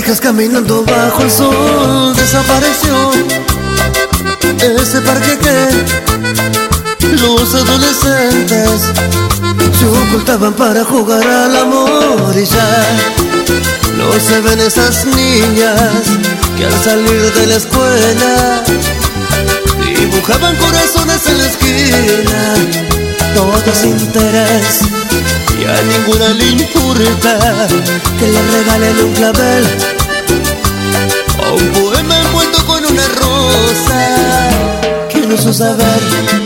Parejas caminando bajo el sol, desapareció ese parque que los adolescentes se ocultaban para jugar al amor. Y ya no se ven esas niñas que al salir de la escuela dibujaban corazones en la esquina. Todo es interés y a ninguna le importa que le regalen un clavel o un poema envuelto con una rosa que no supo saber